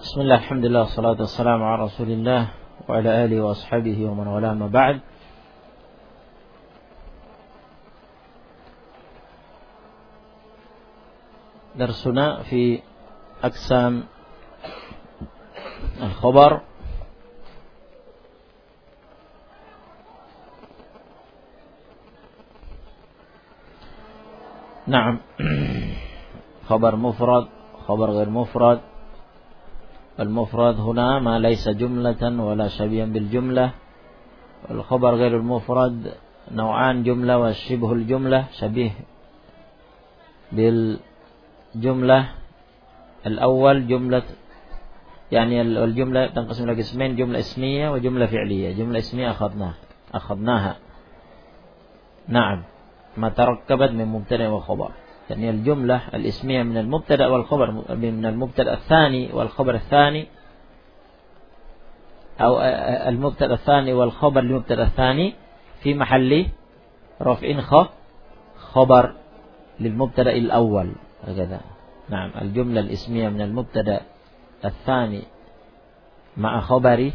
Bismillah, alhamdulillah, salatu wassalamu ala rasulillah wa ala alihi wa ashabihi wa man wala ma ba'd. Darsuna fi aqsam al-khabar Naam. Khabar mufrad, khabar ghair mufrad. المفرد هنا ما ليس جملة ولا شبيها بالجملة. والخبر غير المفرد نوعان، جملة وشبه الجملة. شبيه بالجملة الأول جملة، يعني الجملة تنقسم إلى قسمين، جملة اسمية وجملة فعلية. جملة اسمية أخذناها نعم ما تركبت من مبتدأ وخبر، يعني الجملة الاسمية من المبتدأ والخبر، من المبتدأ الثاني والخبر الثاني، أو المبتدأ الثاني والخبر للمبتدأ الثاني في محل رفع خبر للمبتدأ الأول هكذا. نعم، الجملة الاسمية من المبتدأ الثاني مع خبر،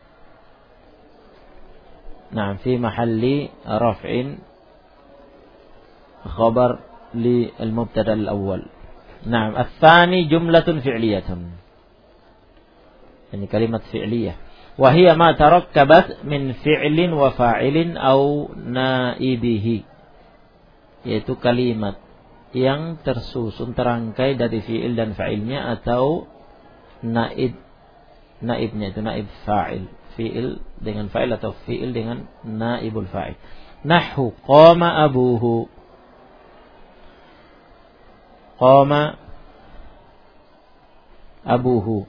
نعم، في محل رفع خبر للمبتدأ الأول. نعم، الثاني جملة فعلية، يعني كلمة فعلية، وهي ما تركبت من فعل وفاعل أو نائبه، yaitu kalimat yang tersusun terangkai dari fi'il dan fa'ilnya atau naibnya, itu naib fa'il, fi'il dengan fa'il atau fi'il dengan naibul fa'il. Nahwu qama abuhu, qama abuhu,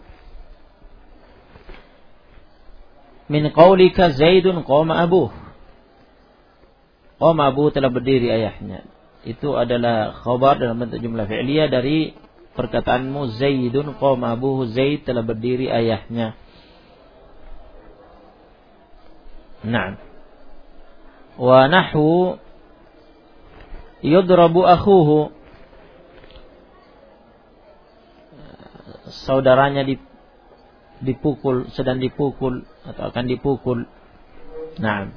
min qaulika Zaidun qama abuh. Qama abuh, telah berdiri ayahnya. Itu adalah khabar dalam bentuk jumlah fi'liyah dari perkataanmu Zaidun qama abuh, Zaid telah berdiri ayahnya. Naam. Wa nahwu yudrabu akhuhu, saudaranya dipukul, sedang dipukul atau akan dipukul. Naam.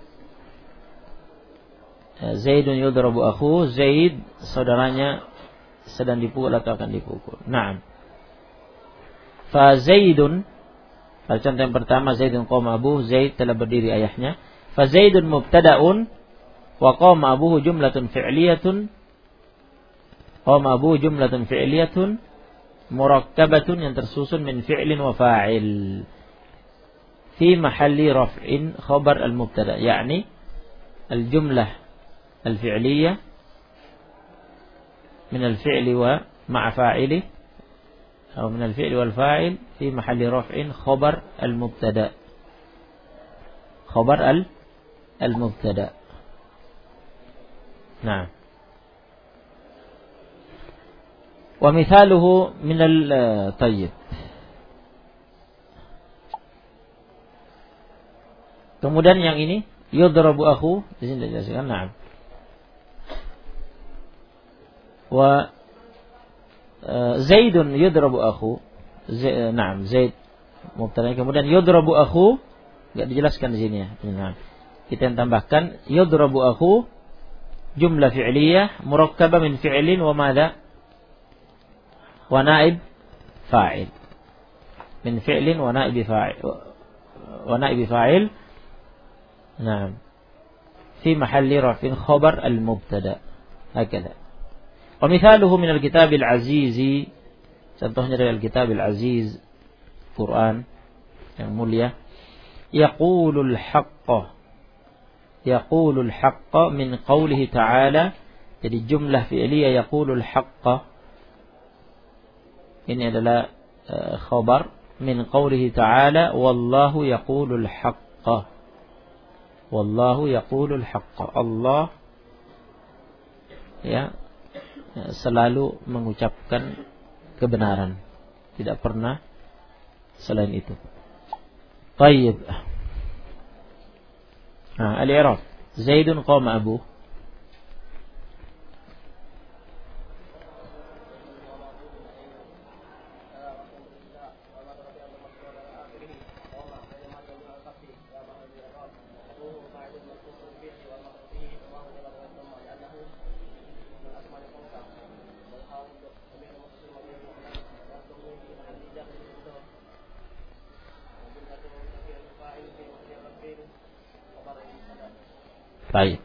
Zaidun yudrabu akhuhu, Zaid saudaranya sedang dipukul atau akan dipukul. Naam. Fa Zaidun, pada contoh yang pertama Zaidun qama abuhu, Zaid telah berdiri ayahnya. Fa Zaidun mubtada'un wa qama abuhu jumlatun fi'liyatun. Qama abuhu jumlatun fi'liyatun murakkabatun, yang tersusun min fi'lin wa fa'il fi mahalli raf'in khabar al-mubtada, yakni al-jumlah al-fi'liyah min al-fi'li wa ma'a fa'ilih, atau min al-fi'li wal fa'il fi mahalli raf'in khabar al-mubtada, khabar al-mubtada. Nah, wa mithaluhu min al-tayyib. Kemudian yang ini yudrabu akhu, di sini dijelaskan. Naam. Wa Zaidun yudrabu akhu. Naam, Zaid mubtada, kemudian yudrabu akhu enggak dijelaskan di sini ya. Nah, kita yang tambahkan yudrabu akhu jumlah fi'liyah murakkabah min fi'lin wa madza wa naib fa'il, min fi'lin wa naib fa'il. Naam, fi mahalli raf'in khabar al-mubtada, hakada. Wa mithaluhu min al-kitab al-aziz, contohnya dari al-kitab al-aziz, Quran yang mulia. Yaqulul haqqa, yaqulul haqqa min qawlihi ta'ala, jadi jumlah fi'liyah yaqulul haqqa ini adalah khabar min qawlihi ta'ala wallahu yaqulul haqqa. Wallahu yaqulul haqqa, Allah ya selalu mengucapkan kebenaran, tidak pernah selain itu. Tayyib. Nah, al-i'rab Zaidun qama abuh. Baik.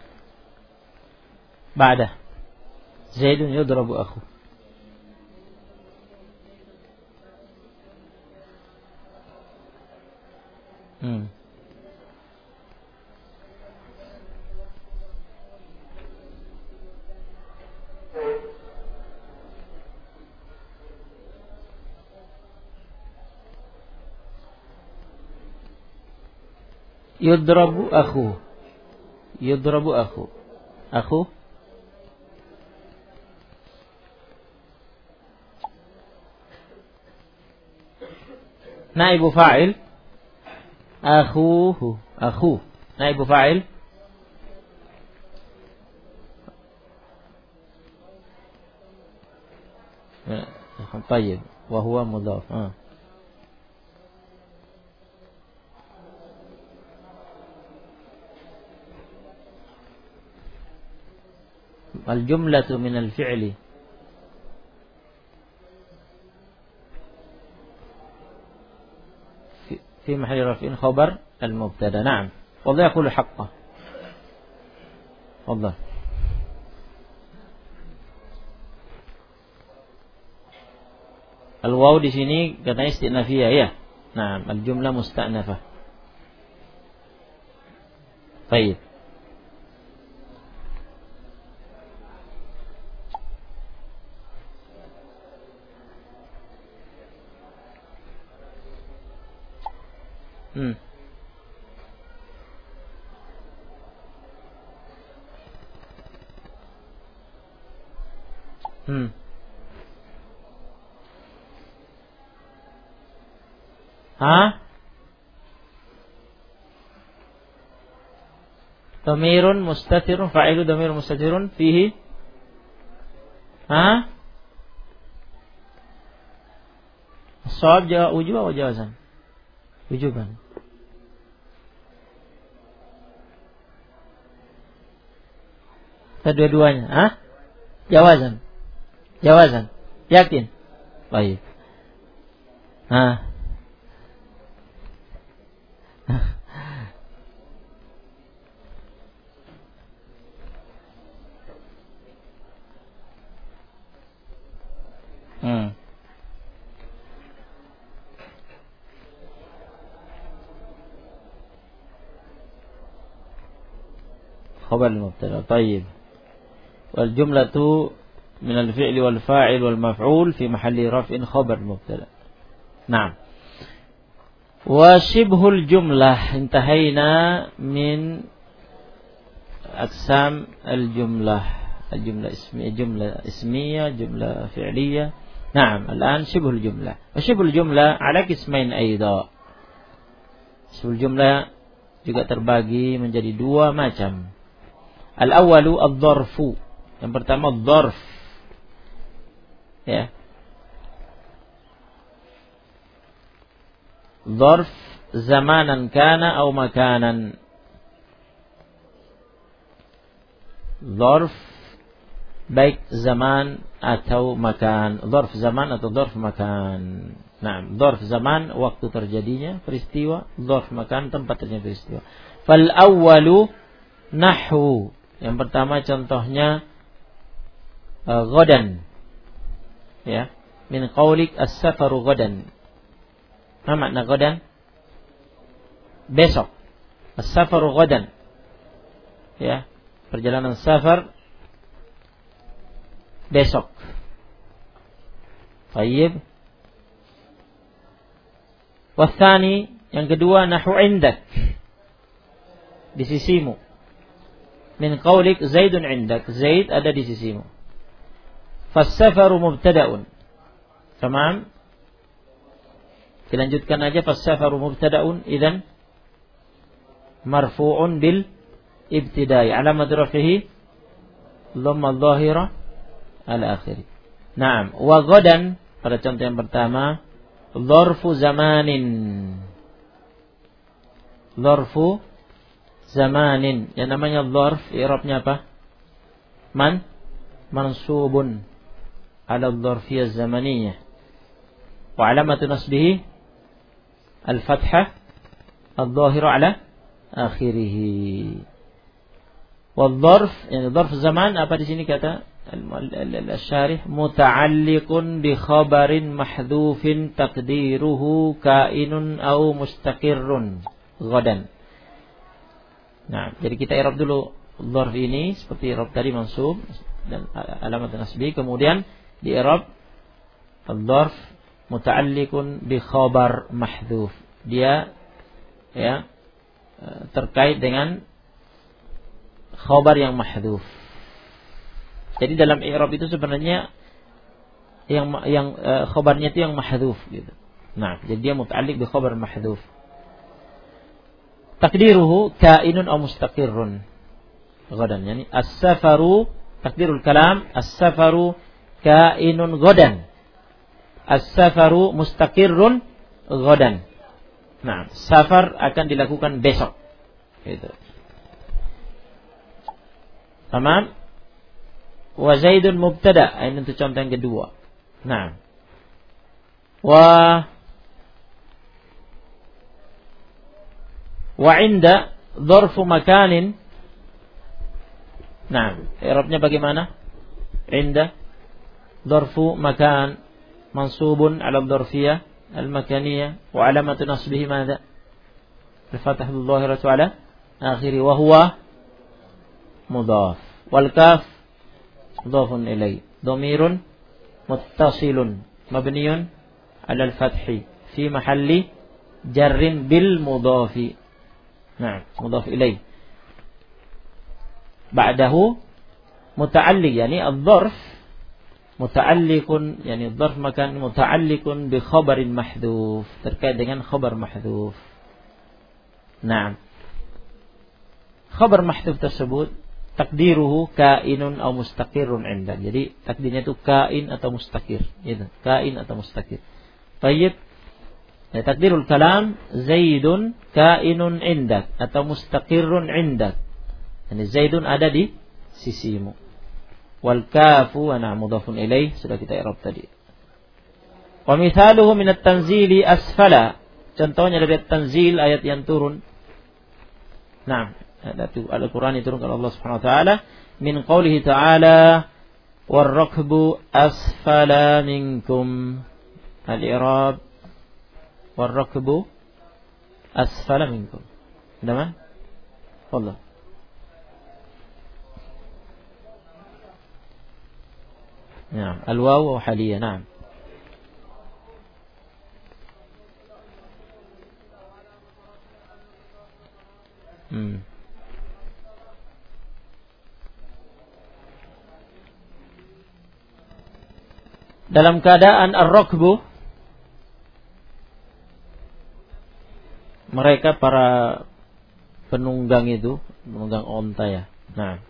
Ba'da Zaidun yudrabu akhu. Yudrabu akhu. Yudrabu akhu. Akhu. Naibu fa'il. Akhuhu. Akhu. Naibu fa'il. طيب وهو مضاف. الجملة من الفعل في محل رفع خبر المبتدا. نعم. والله يقول حقه. والله al-waw di sini katanya istinafiyah ya. Nah, al-jumlah musta'nafah. Baik. Dhamirun mustatirun fa'ilu dhamirun mustatirun fihi. Shawab jawab ujub atau jawazan? Ujuban. Kedua-duanya. Jawazan. Jawazan. Yakin? Baik. خبر المبتدا. طيب. والجملة من الفعل والفاعل والمفعول في محل رفع خبر المبتدا. نعم. وشبه الجملة. انتهينا من أقسام الجملة. الجملة اسمية جملة فعلية. نعم. الآن شبه الجملة. وشبه الجملة على قسمين أيضا. شبه الجملة juga terbagi menjadi dua macam. Al-awwalu ad-dharfu. Yang pertama dharf. Ya. Dharf zamanan kana atau makanan. Dharf baik zaman atau makan. Dharf zaman atau dharf makan. Nah, dharf zaman waktu terjadinya peristiwa, dharf makan tempat terjadinya peristiwa. Fal awwalu nahwu. Yang pertama contohnya ghadan. Ya, min qaulik as-safaru ghadan. Apa makna ghadan? Besok. As-safaru ghadan. Ya, perjalanan safar besok. Baik. Wathani, yang kedua nahwu indak. Di sisimu. Min qaulik Zaidun indak. Zaid ada di sisimu. Fas-safaru mubtada'un. Tamam? Dilanjutkan aja fas-safaru mubtada'un idzan marfu'un bil ibtida'i. Alamat rafihi dhamma adh-dhahira ala akhiri. Naam, wa ghadan pada contoh yang pertama dzarfu zamanin. Dzarfu zamanin. Yang namanya dzarf i'rabnya apa? Mansubun ala dzarfiyah zamaniyah. Wa alamatu nasbihi al-fathah adh-dhahira ala akhirih. Wal-dzarf, yani dzarf zaman apa di sini kata al-syarih muta'alliqun bi khabarin mahdhufin taqdiruhu kainun au mustaqirrun ghadan. Nah, jadi kita i'rab dulu dzarf ini seperti i'rab tadi mansub dan alamat nasbi, kemudian di i'rab al-dzarf muta'alliqun bi khabar mahdhuf. Dia ya terkait dengan khabar yang mahdhuf. Jadi dalam i'rab itu sebenarnya yang khabarnya itu yang mahdhuf gitu. Nah, jadi dia muta'alliq bi khabar mahdhuf. Takdiruhu kainun aw mustaqirrun. Ghadan, yani as-safaru, takdirul kalam as-safaru kainun ghadan. As-safaru mustaqirrun ghadan. Nah, safar akan dilakukan besok. Gitu. Tamam? Wa Zaidun mubtada, ini untuk contoh yang kedua. Nah. Wa inda dzarfu makanin. Nah, i'rabnya bagaimana? Inda dzarfu makan mansubun 'ala dzarfiyah al-makaniyah wa 'alamatu nasbihi madza? Al-fathah adh-dhahiratu 'ala akhiri wa huwa mudhaf. Wal kaf mudhafun ilai, dhamirun muttasilun mabniun 'ala al-fathi fi mahalli jarrin bil mudhafi. Nah, mudhaf ilai. Ba'dahu muta'alliq, yani adh-dzarf muta'alliqun, yani adh-dzarf makan muta'alliqun bi khabarin mahdhuf, terkait dengan khabar mahdhuf. Nah, khabar mahdhuf tersebut takdiruhu kainun aw mustaqirrun 'inda. Jadi takdirnya itu kain atau mustaqir, gitu. Kain atau mustaqir. Baik. Ya, takdirul kalam Zaidun kainun 'indak atau mustaqirrun 'indak. Yani Zaidun ada di sisimu. Wal kafu ana mudhafun ilaih, sudah kita i'rab tadi. Wa mithaluhu min at-tanzili asfala. Contohnya dari at-tanzil, ayat yang turun. Nah, Al-Quran diturunkan oleh Allah Subhanahu wa taala min qoulihi ta'ala war-rakbu asfala minkum. Al-i'rab war-rakbu asfala minkum. Nama? Wallah. Naam, al-waw wa haliyah, naam. Dalam keadaan ar-rakbu, mereka para penunggang itu, penunggang onta ya. Nah,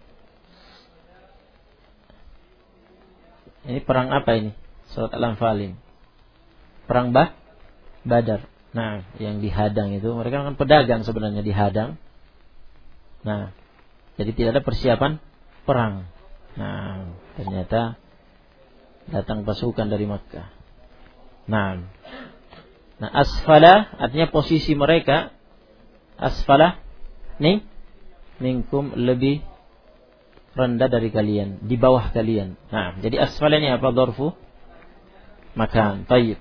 ini perang apa ini? Surat Al-Anfal ini. Perang Badar. Nah, yang dihadang itu, mereka kan pedagang sebenarnya dihadang. Nah, jadi tidak ada persiapan perang. Nah, ternyata datang pasukan dari Makkah. Nah, asfala artinya posisi mereka. Asfala nih minkum, lebih rendah dari kalian, di bawah kalian. Nah, jadi asfala ini apa? Dzarfu makan. Baik.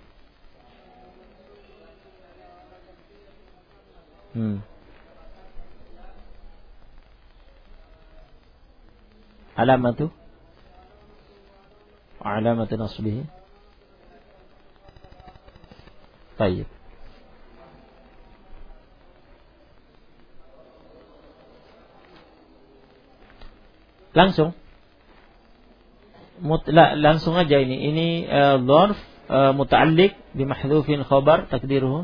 Alamatu nasbihi. Baik. Langsung aja ini dzarf muta'alliq bi mahdhufin khabar takdiruhu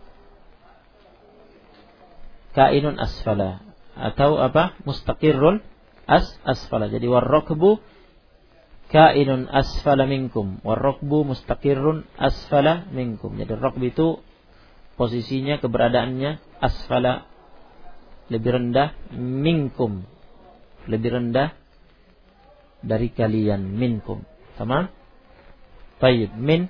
kainun asfala, atau apa? Mustaqirrun asfala. Jadi war-rakbu kainun asfala minkum, war-rakbu mustaqirrun asfala minkum. Jadi rakb itu posisinya, keberadaannya asfala, lebih rendah, minkum, lebih rendah dari kalian, minkum. Tamam? Baik, min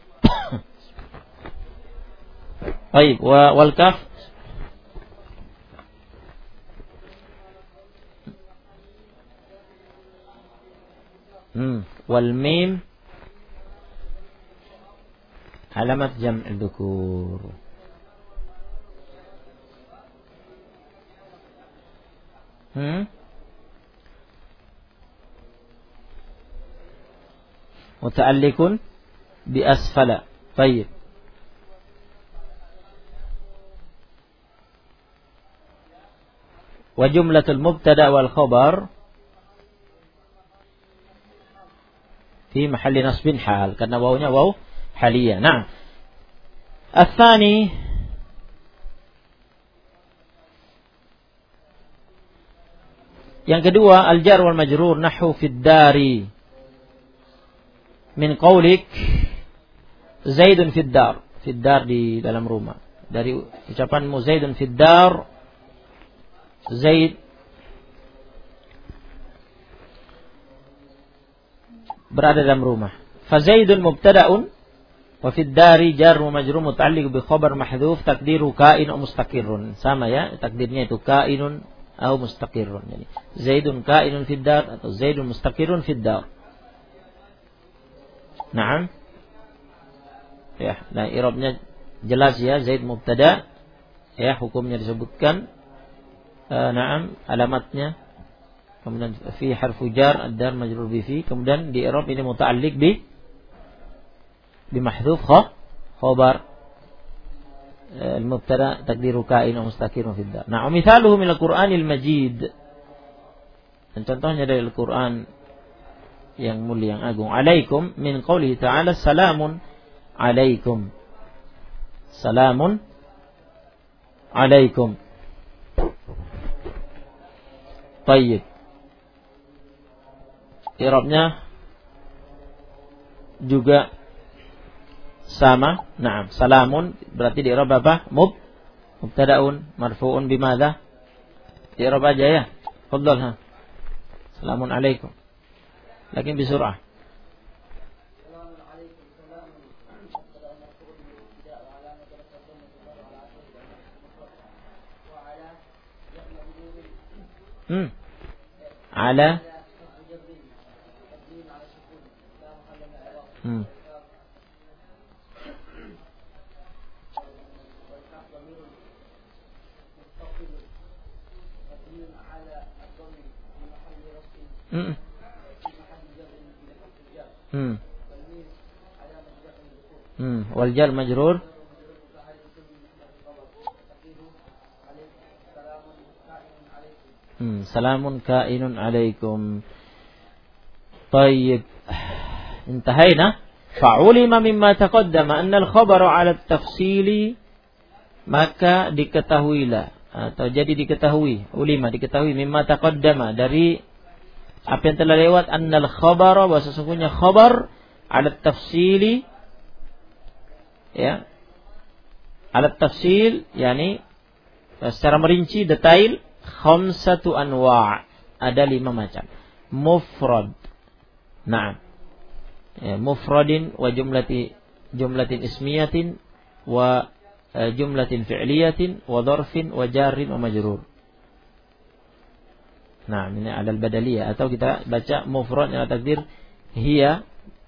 baik, wal kaf wal mim alamat jam'il dzukur. Muta'alliqun bi asfala. Baik. Wa jumlatul mubtada wal khabar fi mahalli nasbin hal, karena wawunya waw haliyah. Nah, ats-tsani yang kedua, al-jar wal majrur nahwu fid dari min qaulik Zaidun fid dar. Fid dar di dalam rumah. Dari ucapanmu Zaidun fid dar, Zaid berada dalam rumah. Fa Zaidun mubtada'un wa fid dari jar wa majrur muta'alliq bi khabar mahdhuf taqdiru kain atau mustaqirrun. Sama ya, takdirnya itu kainun atau mustaqirrun. Jadi Zaidun kainun fid dar atau Zaidun mustaqirrun fid dar. Naam. Ya, nah i'rabnya jelas ya, Zaid mubtada, ya hukumnya disebutkan. Naam, alamatnya kemudian fi harfu jar ad-dar majrur bi fi, kemudian di i'rab ini muta'alliq bi mahdhuf khabar al-mubtada taqdiru kain wa mustaqirun fi ad-dar. Nah, mithaluhu min al-Qur'anil Majid. Dan contohnya dari Al-Qur'an yang mulia, yang agung. Alaikum min qoulihi ta'ala salamun alaikum. Salamun alaikum. Tayyib. I'rabnya juga sama. Naam, salamun berarti di i'rab apa? Mubtada'un marfu'un bimadza? Di i'rab aja ya. Fadhal ha. Salamun alaikum. Lakin bisur'ah. Ala wal jar majrur salamun kainun alaikum. Tayyib. Intahayna. Fa'ulima mimma taqaddama anna al-khabara 'ala at-tafsili, maka diketahuilah atau jadi diketahui, ulima diketahui mimma taqaddama dari apa yang telah lewat, anna al-khabara, bahwa sesungguhnya khabar 'ala at-tafsili, ya, 'ala at-tafsil yani secara merinci, detail, khamsatu anwa', ada 5 macam. Mufrad. Nah, ya, mufradin wa jumlatin ismiyatin wa jumlatin fi'liyatin wa dharfin wa jarrin wa majrur. Nah, ini alal badaliyah, atau kita baca mufrad yang takdir hiya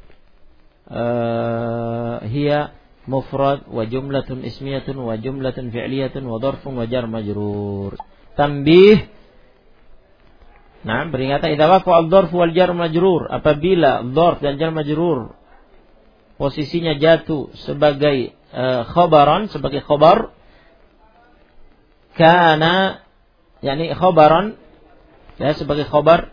mufrad wa jumlatun ismiyatun wa jumlatun fi'liyatun wa dharfun wa jar majrur. Tanbih. Nah, peringatan, idza waqa'a ad-dharf wal jar majrur, apabila dharf dan jar majrur posisinya jatuh sebagai khabaran, sebagai khabar, kana yani khabaran, ya, sebagai khabar,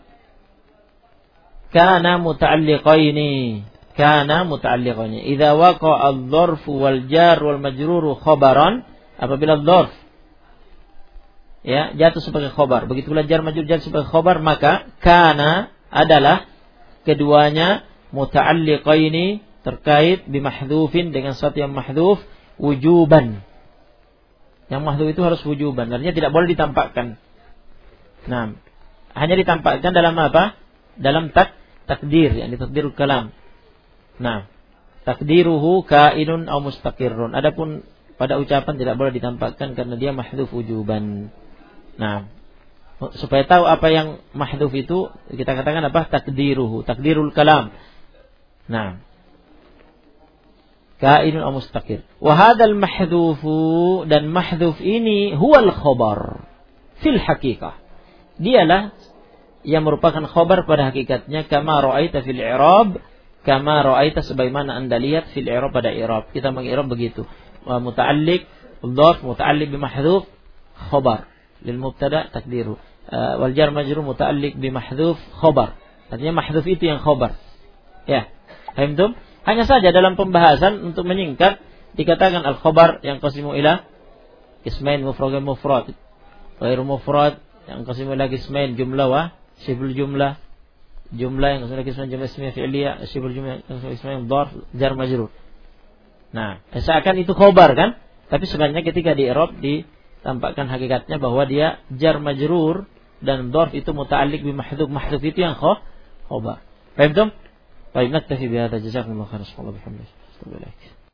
kana muta'alliqaini, idza waqa'a ad-dharf wal jar wal majrur khabaran, apabila dharf, ya, jatuh sebagai khobar, begitu pula jar majrur jatuh sebagai khobar, maka kana adalah keduanya muta'alliqaini, terkait bimahdhufin, dengan sesuatu yang mahdhuf, wujuban. Yang mahdhuf itu harus wujuban, artinya tidak boleh ditampakkan. Nah, hanya ditampakkan dalam apa? Dalam takdir, yang takdirul kalam. Nah, takdiruhu kainun aw mustaqirrun. Adapun pada ucapan tidak boleh ditampakkan karena dia mahdhuf wujuban. Nah, supaya tahu apa yang mahdhuf itu, kita katakan apa? Takdiruhu, takdirul kalam. Nah, kainun aw mustaqir. Wa hadzal mahdhufu, dan mahdhuf ini huwal khabar fil haqiqah. Dialah yang merupakan khabar pada hakikatnya, kama ra'aita fil i'rab, kama ra'aita sebagaimana Anda lihat fil i'rab pada i'rab. Kita mengi'rab begitu. Wa muta'alliq dhaf muta'alliq bi mahdhuf khabar lil mubtada takdiru. Wal jar majrur muta'alliq bi mahdhuf khabar. Artinya mahdhuf itu yang khabar. Ya. Paham tuh? Hanya saja dalam pembahasan untuk menyingkat dikatakan al-khabar yang qasimu ila ismain mufrad mufrad. Ghairu mufrad yang qasimu ila ismain jumlah wa siful jumlah. Jumlah yang qasimu ila ismain jumlah ismiyah fi'liyah, siful jumlah yang qasimu ismain dharf jar majrur. Nah, seakan itu khabar kan? Tapi sebenarnya ketika di i'rab ditampakkan hakikatnya bahwa dia jar majrur dan dharf itu muta'alliq bi mahdhuf. Mahdhuf itu yang khabar. Paham tuh? Baik, naktafi bihadza, jazakumullahu khairan. Subhanallah bihamdihi.